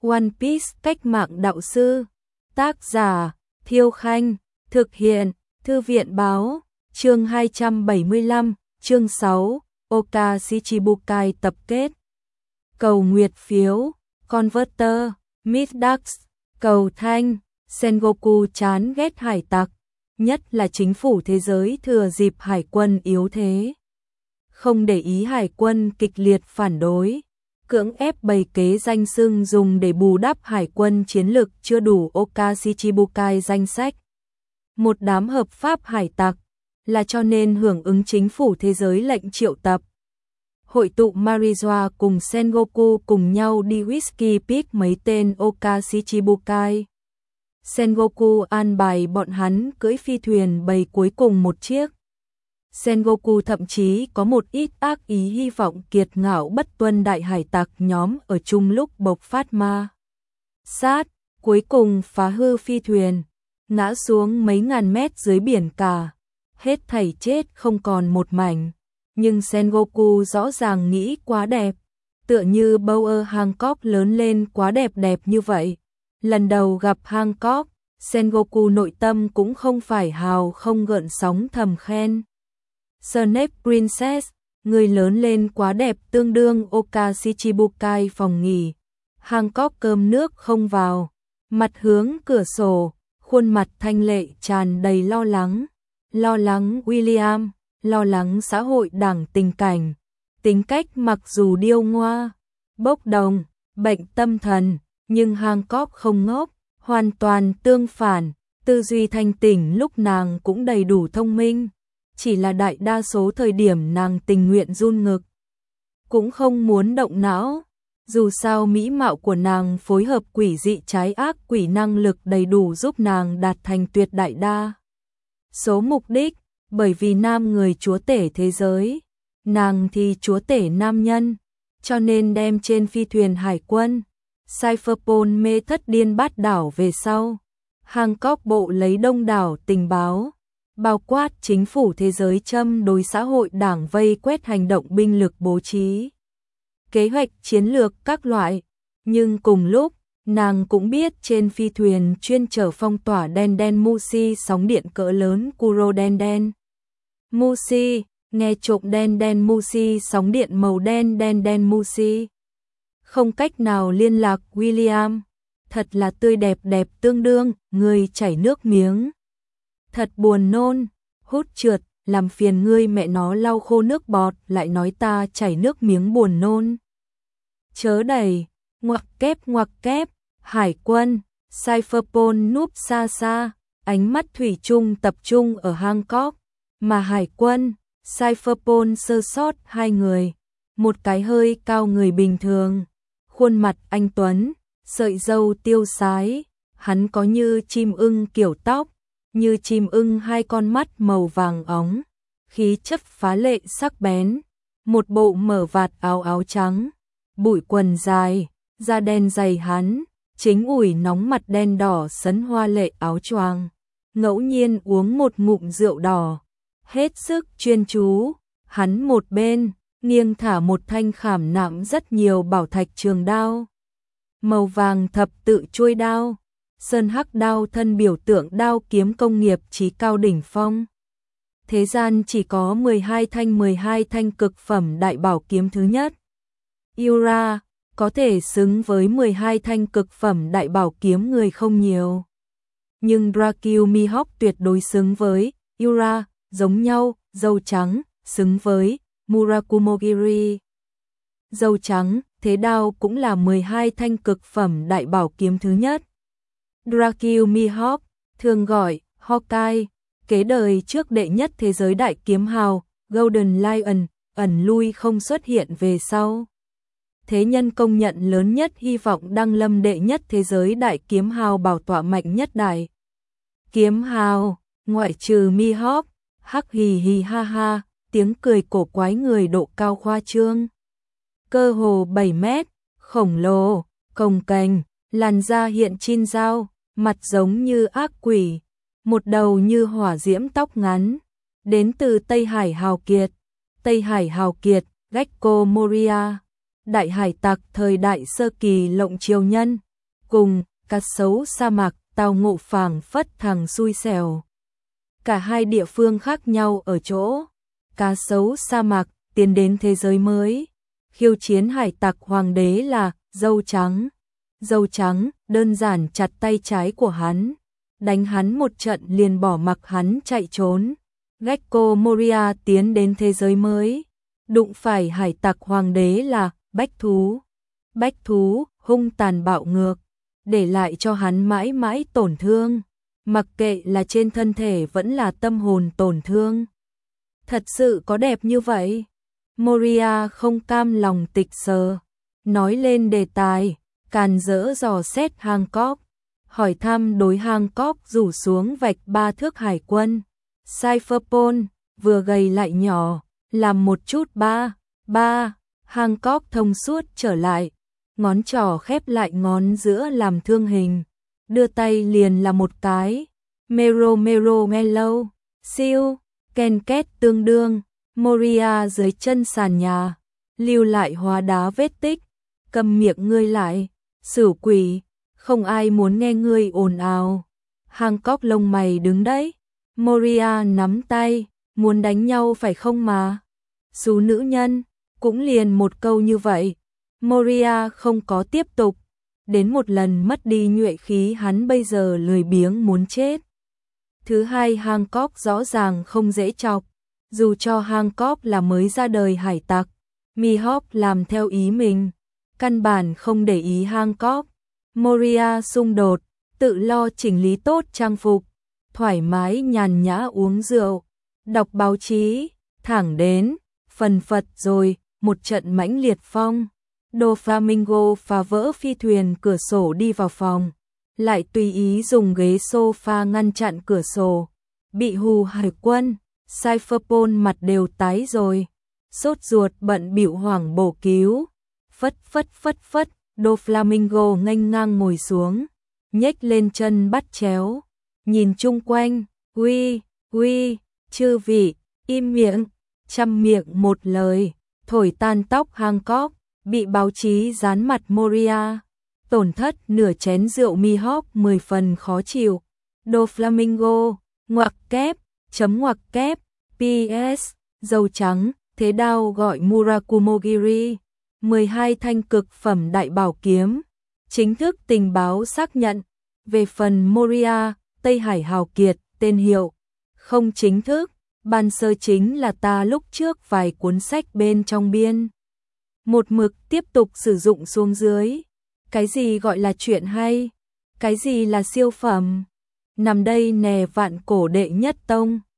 One Piece cách mạng đạo sư. Tác giả Thiêu Khanh. Thực hiện Thư viện Báo. Chương 275, chương 6, Oka Shichibukai tập kết. Cầu nguyệt phiếu, Converter, Middax, cầu thanh, Sengoku chán ghét hải tặc, nhất là chính phủ thế giới thừa dịp hải quân yếu thế. Không để ý hải quân kịch liệt phản đối, cưỡng ép bày kế danh xưng dùng để bù đắp hải quân chiến lực chưa đủ Oka Shichibukai danh sách. Một đám hợp pháp hải tặc, là cho nên hưởng ứng chính phủ thế giới lệnh triệu tập. Hội tụ Marijoa cùng Sengoku cùng nhau đi Whisky Peak mấy tên Oka Shichibukai. Sengoku an bài bọn hắn cưỡi phi thuyền bầy cuối cùng một chiếc. Sengoku thậm chí có một ít ác ý hy vọng kiệt ngạo bất tuân đại hải tặc nhóm ở chung lúc bộc phát ma sát, cuối cùng phá hư phi thuyền, ngã xuống mấy ngàn mét dưới biển cả, hết thảy chết không còn một mảnh. Nhưng Sengoku rõ ràng nghĩ quá đẹp, tựa như Bower Hancock lớn lên quá đẹp như vậy. Lần đầu gặp Hancock, Sengoku nội tâm cũng không phải hào không gợn sóng thầm khen. Snape Princess, người lớn lên quá đẹp tương đương Oka Shichibukai phòng nghỉ. Hancock cơm nước không vào, mặt hướng cửa sổ, khuôn mặt thanh lệ tràn đầy lo lắng. Lo lắng William, lo lắng xã hội đảng tình cảnh, tính cách mặc dù điêu ngoa, bốc đồng, bệnh tâm thần, nhưng Hancock không ngốc, hoàn toàn tương phản, tư duy thanh tỉnh lúc nàng cũng đầy đủ thông minh, chỉ là đại đa số thời điểm nàng tình nguyện run ngực, cũng không muốn động não, dù sao mỹ mạo của nàng phối hợp quỷ dị trái ác quỷ năng lực đầy đủ giúp nàng đạt thành tuyệt đại đa số mục đích. Bởi vì nam người chúa tể thế giới, nàng thì chúa tể nam nhân, cho nên đem trên phi thuyền hải quân, Cypherpol mê thất điên bát đảo về sau. Hancock bộ lấy đông đảo tình báo, bao quát chính phủ thế giới châm đối xã hội đảng vây quét hành động binh lực bố trí, kế hoạch chiến lược các loại, nhưng cùng lúc, nàng cũng biết trên phi thuyền chuyên chở phong tỏa đen Mushi sóng điện cỡ lớn Kuro đen. Mushi, nghe trộm đen Mushi sóng điện màu đen Mushi. Không cách nào liên lạc William, thật là tươi đẹp tương đương, người chảy nước miếng. Thật buồn nôn, hút trượt, làm phiền ngươi mẹ nó lau khô nước bọt, lại nói ta chảy nước miếng buồn nôn. Chớ đẩy, ngoặc kép, hải quân, Cypherpol núp xa, ánh mắt thủy chung tập trung ở Hancock. Mà hải quân, Cypherpol sơ sót hai người, một cái hơi cao người bình thường, khuôn mặt anh tuấn, sợi râu tiêu sái, hắn có như chim ưng kiểu tóc, như chim ưng hai con mắt màu vàng óng, khí chất phá lệ sắc bén, một bộ mở vạt áo trắng, bụi quần dài, da đen dày hắn, chính ủi nóng mặt đen đỏ sấn hoa lệ áo choàng, ngẫu nhiên uống một ngụm rượu đỏ. Hết sức chuyên chú, hắn một bên, nghiêng thả một thanh khảm nạm rất nhiều bảo thạch trường đao. Màu vàng thập tự chuôi đao, sơn hắc đao thân biểu tượng đao kiếm công nghiệp chí cao đỉnh phong. Thế gian chỉ có 12 thanh cực phẩm đại bảo kiếm thứ nhất. Yura, có thể xứng với 12 thanh cực phẩm đại bảo kiếm người không nhiều. Nhưng Dracula Mihawk tuyệt đối xứng với Yura. Giống nhau, dâu trắng, xứng với Murakumogiri. Dâu trắng, thế đao cũng là 12 thanh cực phẩm đại bảo kiếm thứ nhất. Dracula Mihawk, thường gọi Hawkeye, kế đời trước đệ nhất thế giới đại kiếm hào, Golden Lion, ẩn lui không xuất hiện về sau. Thế nhân công nhận lớn nhất hy vọng đăng lâm đệ nhất thế giới đại kiếm hào bảo tọa mạnh nhất đại kiếm hào, ngoại trừ Mihawk. Hắc hì ha ha, tiếng cười cổ quái người độ cao khoa trương. Cơ hồ 7 mét, khổng lồ, cồng kềnh, làn da hiện chin dao, mặt giống như ác quỷ, một đầu như hỏa diễm tóc ngắn. Đến từ Tây Hải Hào Kiệt, Gecko Moria, đại hải tặc thời đại sơ kỳ lộng triều nhân, cùng, cá sấu sa mạc, tao ngộ phảng phất thằng xui xẻo. Cả hai địa phương khác nhau ở chỗ, cá sấu sa mạc tiến đến thế giới mới, khiêu chiến hải tặc hoàng đế là dâu trắng. Dâu trắng đơn giản chặt tay trái của hắn, đánh hắn một trận liền bỏ mặc hắn chạy trốn. Gecko Moria tiến đến thế giới mới, đụng phải hải tặc hoàng đế là bách thú. Bách thú hung tàn bạo ngược, để lại cho hắn mãi mãi tổn thương, mặc kệ là trên thân thể vẫn là tâm hồn tổn thương. Thật sự có đẹp như vậy? Moria không cam lòng tịch sờ, nói lên đề tài, càn rỡ dò xét Hancock, hỏi thăm đối Hancock rủ xuống vạch 3 thước hải quân. Cypherpole, vừa gầy lại nhỏ, làm một chút ba. Hancock thông suốt trở lại, ngón trỏ khép lại ngón giữa làm thương hình, đưa tay liền là một cái. Mero mellow, siêu, ken két tương đương, Moria dưới chân sàn nhà, lưu lại hóa đá vết tích. Cầm miệng ngươi lại, xỉu quỷ, không ai muốn nghe ngươi ồn ào. Hancock lông mày đứng đấy, Moria nắm tay, muốn đánh nhau phải không mà? Xú nữ nhân, cũng liền một câu như vậy. Moria không có tiếp tục, đến một lần mất đi nhuệ khí hắn bây giờ lười biếng muốn chết. Thứ hai, Hancock rõ ràng không dễ chọc, dù cho Hancock là mới ra đời hải tặc, Mihawk làm theo ý mình, căn bản không để ý Hancock. Moria xung đột, tự lo chỉnh lý tốt trang phục, thoải mái nhàn nhã uống rượu, đọc báo chí, thẳng đến, phần phật rồi, một trận mãnh liệt phong. Doflamingo phá vỡ phi thuyền cửa sổ đi vào phòng, lại tùy ý dùng ghế sofa ngăn chặn cửa sổ, bị hù hải quân. Cypherpole mặt đều tái rồi, sốt ruột bận bịu hoảng bổ cứu. Phất, Doflamingo nghênh ngang ngồi xuống, nhếch lên chân bắt chéo, nhìn chung quanh, uy, chư vị, im miệng, chăm miệng một lời, thổi tan tóc Hancock, bị báo chí dán mặt Moria, tổn thất nửa chén rượu Mihawk 10 phần khó chịu. Doflamingo, ngoặc kép, PS, dâu trắng, thế đao gọi Murakumogiri, 12 thanh cực phẩm đại bảo kiếm, chính thức tình báo xác nhận. Về phần Moria, Tây Hải hào kiệt, tên hiệu, không chính thức, ban sơ chính là ta lúc trước vài cuốn sách bên trong biên. Một mực tiếp tục sử dụng xuống dưới. Cái gì gọi là chuyện hay? Cái gì là siêu phẩm? Nằm đây nè vạn cổ đệ nhất tông.